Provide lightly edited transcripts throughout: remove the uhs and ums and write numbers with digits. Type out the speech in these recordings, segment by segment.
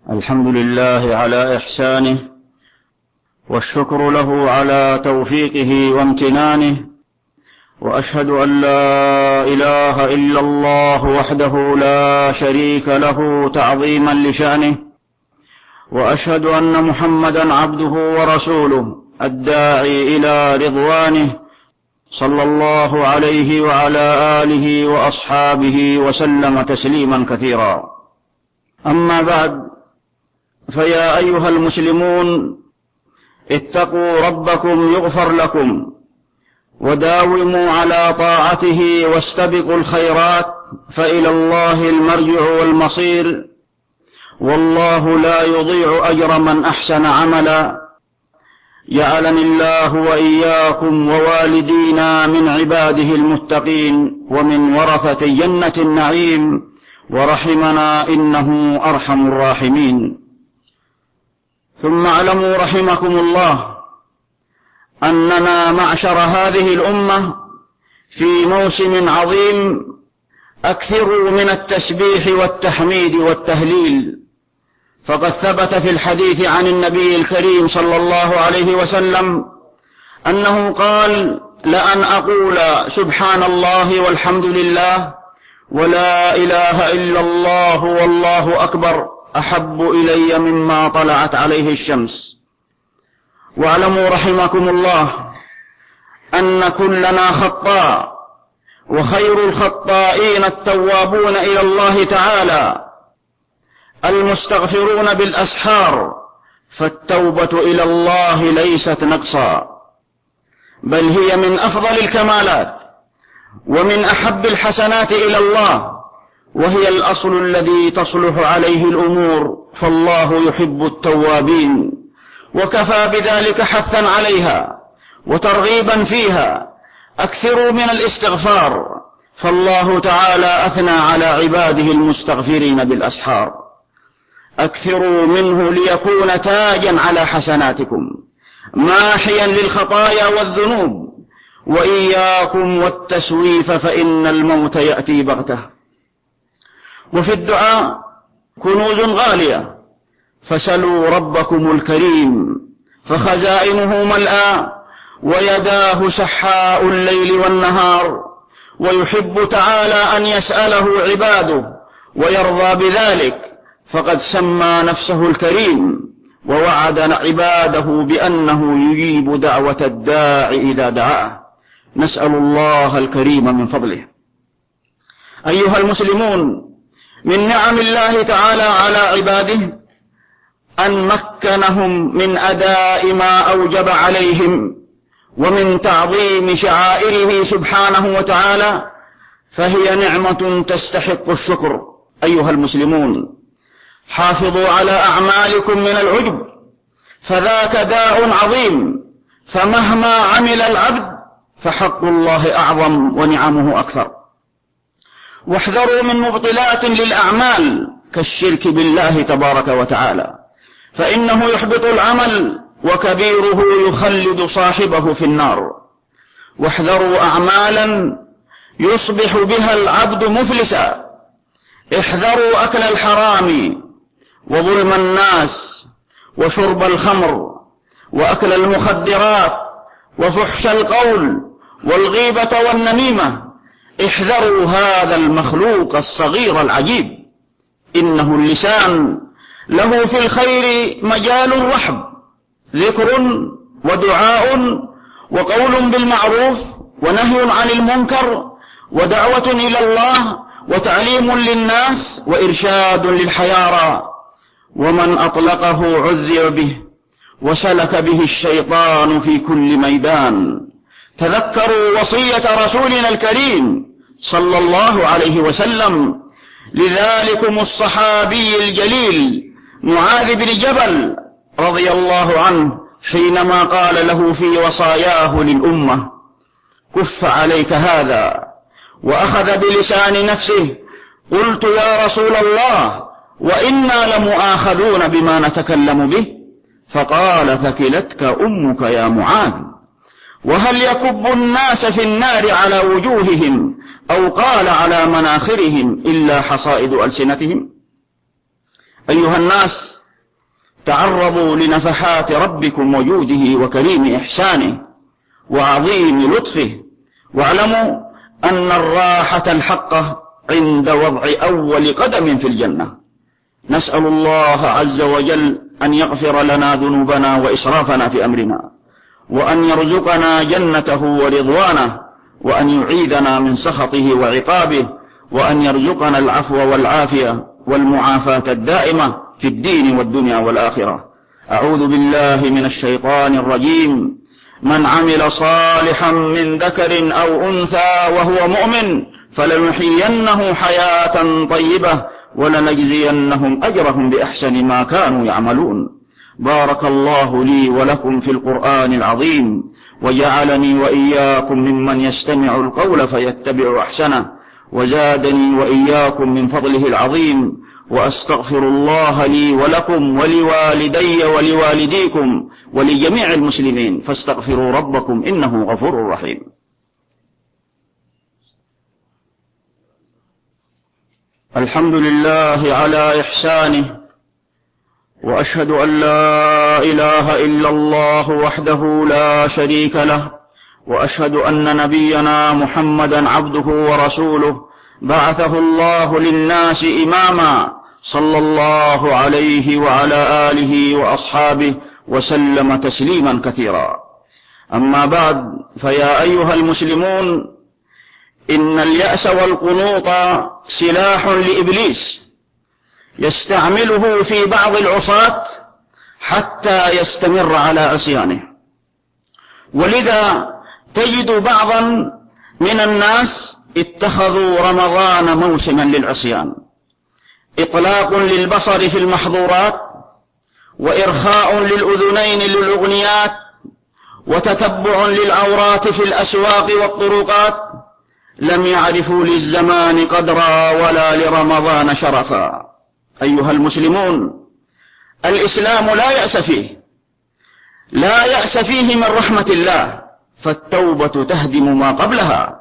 الحمد لله على إحسانه، والشكر له على توفيقه وامتنانه، وأشهد أن لا إله إلا الله وحده لا شريك له تعظيما لشأنه، وأشهد أن محمدا عبده ورسوله الداعي إلى رضوانه، صلى الله عليه وعلى آله وأصحابه وسلم تسليما كثيرا. أما بعد، فيا أيها المسلمون، اتقوا ربكم يغفر لكم، وداوموا على طاعته واستبقوا الخيرات، فإلى الله المرجع والمصير، والله لا يضيع أجر من أحسن عملا. جعلني الله وإياكم ووالدينا من عباده المتقين ومن ورثة جنة النعيم، ورحمنا إنه أرحم الراحمين. ثم اعلموا رحمكم الله أننا معشر هذه الأمة في موسم عظيم، أكثروا من التسبيح والتحميد والتهليل، فقد ثبت في الحديث عن النبي الكريم صلى الله عليه وسلم أنه قال: لأن أقول سبحان الله والحمد لله ولا إله إلا الله والله أكبر أحب إلي مما طلعت عليه الشمس. واعلموا رحمكم الله أن كلنا خطاء، وخير الخطائين التوابون إلى الله تعالى المستغفرون بالأسحار، فالتوبة إلى الله ليست نقصا، بل هي من أفضل الكمالات ومن أحب الحسنات إلى الله، وهي الأصل الذي تصلح عليه الأمور، فالله يحب التوابين، وكفى بذلك حثا عليها وترغيبا فيها. أكثروا من الاستغفار، فالله تعالى أثنى على عباده المستغفرين بالأسحار. أكثروا منه ليكون تاجا على حسناتكم، ماحيا للخطايا والذنوب، وإياكم والتسويف فإن الموت يأتي بغته. وفي الدعاء كنوز غالية، فسلوا ربكم الكريم، فخزائنه ملأى ويداه سحاء الليل والنهار، ويحب تعالى أن يسأله عباده ويرضى بذلك، فقد سمى نفسه الكريم، ووعد عباده بأنه يجيب دعوة الداع إذا دعاه. نسأل الله الكريم من فضله. أيها المسلمون، من نعم الله تعالى على عباده أن مكنهم من أداء ما أوجب عليهم ومن تعظيم شعائره سبحانه وتعالى، فهي نعمة تستحق الشكر. أيها المسلمون، حافظوا على أعمالكم من العجب، فذاك داء عظيم، فمهما عمل العبد فحق الله أعظم ونعمه أكثر. واحذروا من مبطلات للأعمال كالشرك بالله تبارك وتعالى، فإنه يحبط العمل وكبيره يخلد صاحبه في النار. واحذروا أعمالا يصبح بها العبد مفلسا. احذروا أكل الحرام وظلم الناس وشرب الخمر وأكل المخدرات وفحش القول والغيبة والنميمة. احذروا هذا المخلوق الصغير العجيب، إنه اللسان له في الخير مجال رحب، ذكر ودعاء وقول بالمعروف ونهي عن المنكر ودعوة إلى الله وتعليم للناس وإرشاد للحيارى، ومن أطلقه عذب به وسلك به الشيطان في كل ميدان. تذكروا وصية رسولنا الكريم صلى الله عليه وسلم لذلكم الصحابي الجليل معاذ بن جبل رضي الله عنه، حينما قال له في وصاياه للأمة: كف عليك هذا، وأخذ بلسان نفسه: قلت يا رسول الله وإنا لمؤاخذون بما نتكلم به؟ فقال: ثكلتك أمك يا معاذ، وهل يكب الناس في النار على وجوههم أو قال على مناخرهم إلا حصائد ألسنتهم؟ أيها الناس، تعرضوا لنفحات ربكم وجوده وكريم إحسانه وعظيم لطفه، واعلموا أن الراحة الحقة عند وضع أول قدم في الجنة. نسأل الله عز وجل أن يغفر لنا ذنوبنا وإسرافنا في أمرنا، وأن يرزقنا جنته ورضوانه، وأن يعيذنا من سخطه وعقابه، وأن يرزقنا العفو والعافية والمعافاة الدائمة في الدين والدنيا والآخرة. أعوذ بالله من الشيطان الرجيم. من عمل صالحا من ذكر أو أنثى وهو مؤمن فلنحيينه حياة طيبة ولنجزينهم أجرهم بأحسن ما كانوا يعملون. بارك الله لي ولكم في القرآن العظيم، وجعلني وإياكم ممن يستمع القول فيتبع أحسنه، وزادني وإياكم من فضله العظيم. وأستغفر الله لي ولكم ولوالدي ولوالديكم ولجميع المسلمين، فاستغفروا ربكم إنه غفور رحيم. الحمد لله على إحسانه، وأشهد أن لا إله إلا الله وحده لا شريك له، وأشهد أن نبينا محمدا عبده ورسوله بعثه الله للناس إماما، صلى الله عليه وعلى آله وأصحابه وسلم تسليما كثيرا. أما بعد، فيا أيها المسلمون، إن اليأس والقنوط سلاح لإبليس يستعمله في بعض العصاة حتى يستمر على عصيانه، ولذا تجد بعضا من الناس اتخذوا رمضان موسما للعصيان، إطلاق للبصر في المحظورات، وإرخاء للأذنين للأغنيات، وتتبع للعورات في الأسواق والطرقات. لم يعرفوا للزمان قدرا ولا لرمضان شرفا. أيها المسلمون، الإسلام لا يأس فيه، لا يأس فيه من رحمة الله، فالتوبة تهدم ما قبلها،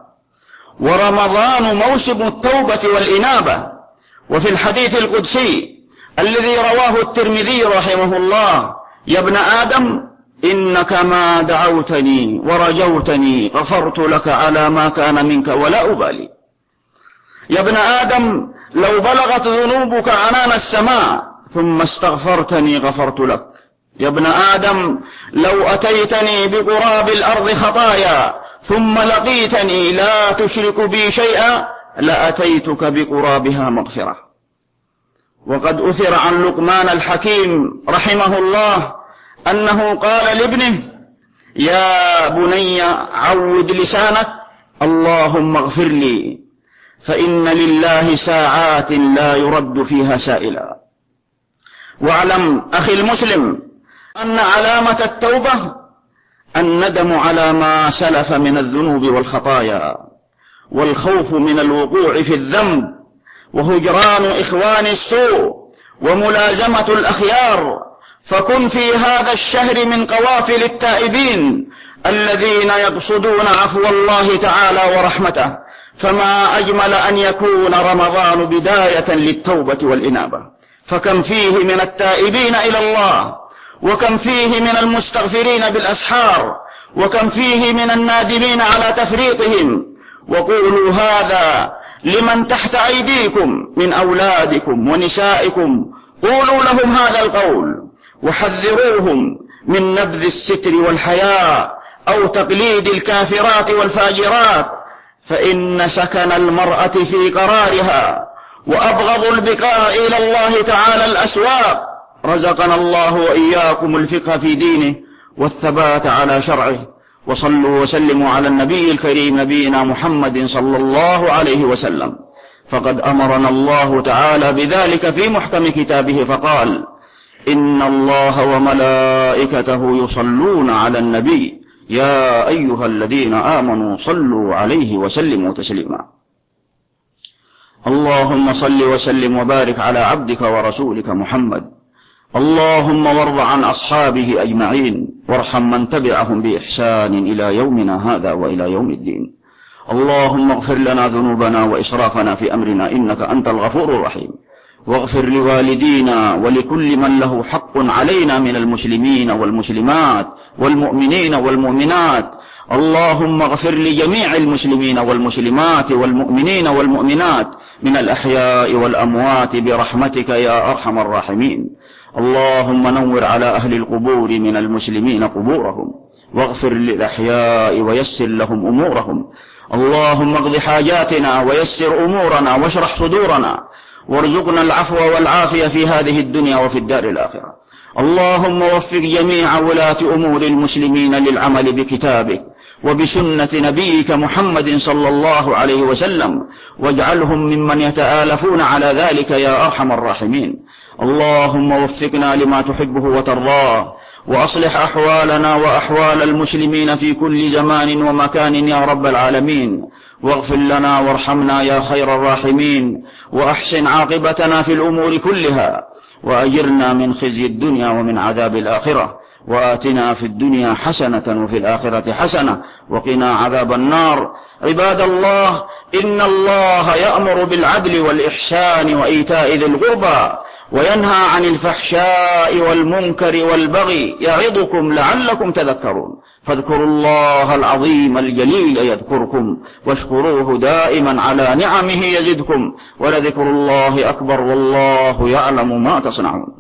ورمضان موسم التوبة والإنابة. وفي الحديث القدسي الذي رواه الترمذي رحمه الله: يا ابن آدم إنك ما دعوتني ورجوتني غفرت لك على ما كان منك ولا أبالي. يا ابن آدم لو بلغت ذنوبك عنان السماء ثم استغفرتني غفرت لك. يا ابن آدم لو أتيتني بقراب الأرض خطايا ثم لقيتني لا تشرك بي شيئا لأتيتك بقرابها مغفرة. وقد أثر عن لقمان الحكيم رحمه الله أنه قال لابنه: يا بني عود لسانك اللهم اغفر لي، فإن لله ساعات لا يرد فيها سائلا. واعلم أخي المسلم أن علامة التوبة الندم على ما سلف من الذنوب والخطايا، والخوف من الوقوع في الذنب، وهجران إخوان السوء، وملازمة الأخيار. فكن في هذا الشهر من قوافل التائبين الذين يقصدون عفو الله تعالى ورحمته. فما أجمل أن يكون رمضان بداية للتوبة والإنابة، فكم فيه من التائبين إلى الله، وكم فيه من المستغفرين بالأسحار، وكم فيه من النادمين على تفريطهم. وقولوا هذا لمن تحت أيديكم من أولادكم ونسائكم، قولوا لهم هذا القول، وحذروهم من نبذ الستر والحياء أو تقليد الكافرات والفاجرات، فإن سكن المرأة في قرارها وأبغض البقاء إلى الله تعالى الأسواق. رزقنا الله وإياكم الفقه في دينه والثبات على شرعه. وصلوا وسلموا على النبي الكريم نبينا محمد صلى الله عليه وسلم، فقد أمرنا الله تعالى بذلك في محكم كتابه فقال: إن الله وملائكته يصلون على النبي يا أيها الذين آمنوا صلوا عليه وسلموا تسليما. اللهم صل وسلم وبارك على عبدك ورسولك محمد. اللهم وارض عن أصحابه أجمعين، وارحم من تبعهم بإحسان إلى يومنا هذا وإلى يوم الدين. اللهم اغفر لنا ذنوبنا وإسرافنا في أمرنا إنك أنت الغفور الرحيم. واغفر لوالدينا ولكل من له حق علينا من المسلمين والمسلمات والمؤمنين والمؤمنات. اللهم اغفر لجميع المسلمين والمسلمات والمؤمنين والمؤمنات من الأحياء والأموات برحمتك يا أرحم الراحمين. اللهم نور على أهل القبور من المسلمين قبورهم، واغفر للأحياء ويسر لهم أمورهم. اللهم اقض حاجاتنا ويسر أمورنا واشرح صدورنا، وارزقنا العفو والعافية في هذه الدنيا وفي الدار الآخرة. اللهم وفق جميع ولاة أمور المسلمين للعمل بكتابك وبسنة نبيك محمد صلى الله عليه وسلم، واجعلهم ممن يتآلفون على ذلك يا أرحم الراحمين. اللهم وفقنا لما تحبه وترضاه، وأصلح أحوالنا وأحوال المسلمين في كل زمان ومكان يا رب العالمين. واغفر لنا وارحمنا يا خير الراحمين، وأحسن عاقبتنا في الأمور كلها، وأجرنا من خزي الدنيا ومن عذاب الآخرة، وآتنا في الدنيا حسنة وفي الآخرة حسنة وقنا عذاب النار. عباد الله، إن الله يأمر بالعدل والإحسان وإيتاء ذي القربى، وينهى عن الفحشاء والمنكر والبغي، يعظكم لعلكم تذكرون. فاذكروا الله العظيم الجليل يذكركم، واشكروه دائما على نعمه يزدكم، ولذكر الله أكبر، والله يعلم ما تصنعون.